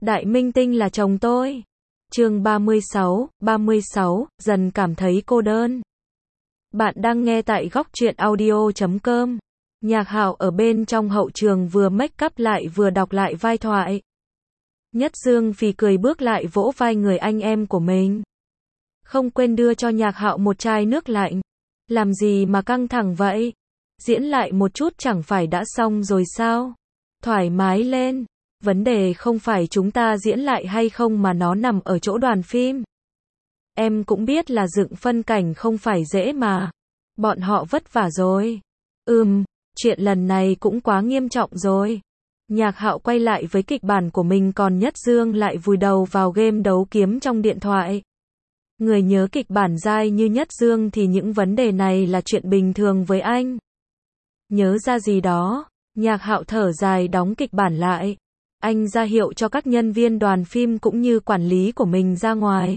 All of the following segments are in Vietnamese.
Đại minh tinh là chồng tôi. Chương 36, dần cảm thấy cô đơn. Bạn đang nghe tại góc truyện audio.com. Nhạc Hạo ở bên trong hậu trường vừa make up lại vừa đọc lại vai thoại. Nhất Dương phì cười bước lại vỗ vai người anh em của mình. Không quên đưa cho Nhạc Hạo một chai nước lạnh. Làm gì mà căng thẳng vậy? Diễn lại một chút chẳng phải đã xong rồi sao? Thoải mái lên. Vấn đề không phải chúng ta diễn lại hay không mà nó nằm ở chỗ đoàn phim. Em cũng biết là dựng phân cảnh không phải dễ mà. Bọn họ vất vả rồi. Chuyện lần này cũng quá nghiêm trọng rồi. Nhạc Hạo quay lại với kịch bản của mình còn Nhất Dương lại vùi đầu vào game đấu kiếm trong điện thoại. Người nhớ kịch bản dai như Nhất Dương thì những vấn đề này là chuyện bình thường với anh. Nhớ ra gì đó, Nhạc Hạo thở dài đóng kịch bản lại. Anh ra hiệu cho các nhân viên đoàn phim cũng như quản lý của mình ra ngoài.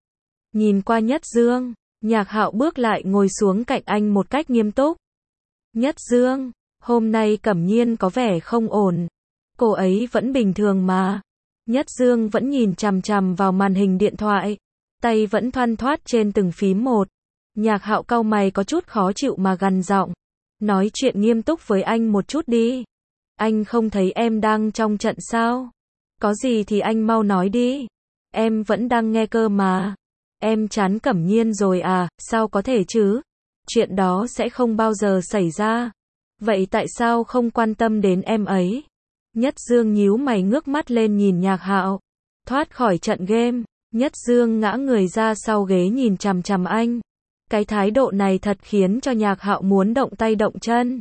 Nhìn qua Nhất Dương, Nhạc Hạo bước lại ngồi xuống cạnh anh một cách nghiêm túc. Nhất Dương, hôm nay Cẩm Nhiên có vẻ không ổn. Cô ấy vẫn bình thường mà. Nhất Dương vẫn nhìn chằm chằm vào màn hình điện thoại. Tay vẫn thoăn thoắt trên từng phím một. Nhạc Hạo cau mày có chút khó chịu mà gằn giọng. Nói chuyện nghiêm túc với anh một chút đi. Anh không thấy em đang trong trận sao? Có gì thì anh mau nói đi. Em vẫn đang nghe cơ mà. Em chán Cẩm Nhiên rồi à? Sao có thể chứ? Chuyện đó sẽ không bao giờ xảy ra. Vậy tại sao không quan tâm đến em ấy? Nhất Dương nhíu mày ngước mắt lên nhìn Nhạc Hạo. Thoát khỏi trận game, Nhất Dương ngã người ra sau ghế nhìn chằm chằm anh. Cái thái độ này thật khiến cho Nhạc Hạo muốn động tay động chân.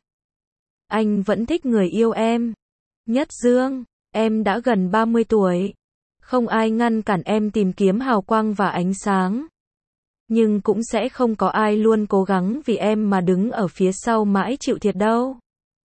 Anh vẫn thích người yêu em. Nhất Dương, em đã gần 30 tuổi. Không ai ngăn cản em tìm kiếm hào quang và ánh sáng. Nhưng cũng sẽ không có ai luôn cố gắng vì em mà đứng ở phía sau mãi chịu thiệt đâu.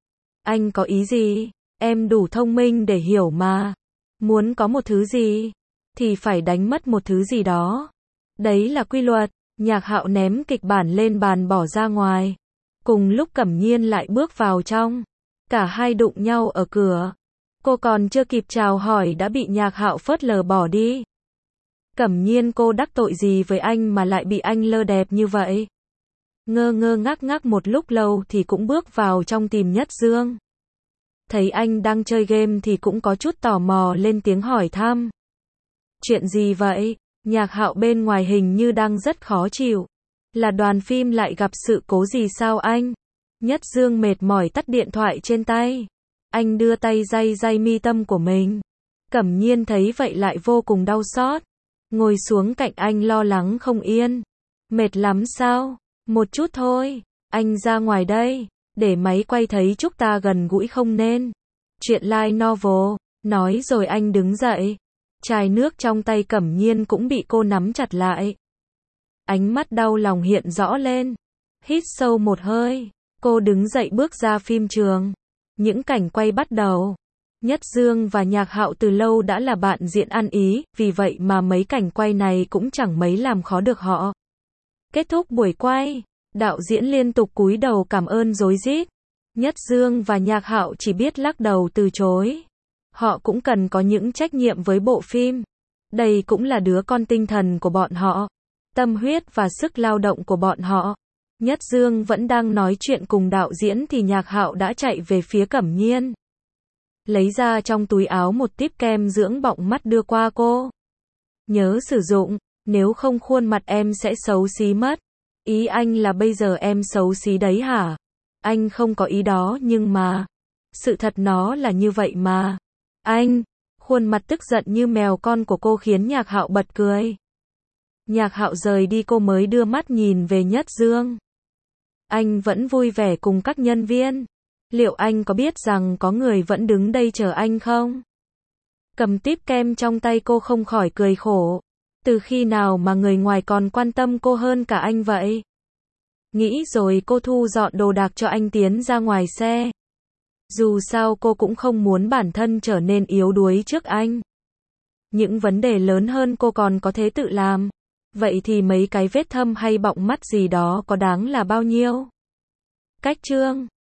Anh có ý gì? Em đủ thông minh để hiểu mà. Muốn có một thứ gì, thì phải đánh mất một thứ gì đó. Đấy là quy luật. Nhạc Hạo ném kịch bản lên bàn bỏ ra ngoài. Cùng lúc Cẩm Nhiên lại bước vào trong. Cả hai đụng nhau ở cửa. Cô còn chưa kịp chào hỏi đã bị Nhạc Hạo phớt lờ bỏ đi. Cẩm Nhiên, cô đắc tội gì với anh mà lại bị anh lơ đẹp như vậy? Ngơ ngơ ngác ngác một lúc lâu thì cũng bước vào trong tìm Nhất Dương. Thấy anh đang chơi game thì cũng có chút tò mò lên tiếng hỏi thăm. Chuyện gì vậy? Nhạc Hạo bên ngoài hình như đang rất khó chịu. Là đoàn phim lại gặp sự cố gì sao anh? Nhất Dương mệt mỏi tắt điện thoại trên tay. Anh đưa tay day day mi tâm của mình. Cẩm Nhiên thấy vậy lại vô cùng đau xót. Ngồi xuống cạnh anh lo lắng không yên. Mệt lắm sao? Một chút thôi. Anh ra ngoài đây. Để máy quay thấy chúng ta gần gũi không nên. Chuyện light novel. Nói rồi anh đứng dậy. Chai nước trong tay Cẩm Nhiên cũng bị cô nắm chặt lại. Ánh mắt đau lòng hiện rõ lên. Hít sâu một hơi. Cô đứng dậy bước ra phim trường. Những cảnh quay bắt đầu. Nhất Dương và Nhạc Hạo từ lâu đã là bạn diễn ăn ý, vì vậy mà mấy cảnh quay này cũng chẳng mấy làm khó được họ. Kết thúc buổi quay, đạo diễn liên tục cúi đầu cảm ơn rối rít. Nhất Dương và Nhạc Hạo chỉ biết lắc đầu từ chối. Họ cũng cần có những trách nhiệm với bộ phim. Đây cũng là đứa con tinh thần của bọn họ. Tâm huyết và sức lao động của bọn họ. Nhất Dương vẫn đang nói chuyện cùng đạo diễn thì Nhạc Hạo đã chạy về phía Cẩm Nhiên. Lấy ra trong túi áo một típ kem dưỡng bọng mắt đưa qua cô. Nhớ sử dụng, nếu không khuôn mặt em sẽ xấu xí mất. Ý anh là bây giờ em xấu xí đấy hả? Anh không có ý đó nhưng mà. Sự thật nó là như vậy mà. Anh, khuôn mặt tức giận như mèo con của cô khiến Nhạc Hạo bật cười. Nhạc Hạo rời đi cô mới đưa mắt nhìn về Nhất Dương. Anh vẫn vui vẻ cùng các nhân viên. Liệu anh có biết rằng có người vẫn đứng đây chờ anh không? Cầm típ kem trong tay cô không khỏi cười khổ. Từ khi nào mà người ngoài còn quan tâm cô hơn cả anh vậy? Nghĩ rồi cô thu dọn đồ đạc cho anh tiến ra ngoài xe. Dù sao cô cũng không muốn bản thân trở nên yếu đuối trước anh. Những vấn đề lớn hơn cô còn có thể tự làm. Vậy thì mấy cái vết thâm hay bọng mắt gì đó có đáng là bao nhiêu? Cách chương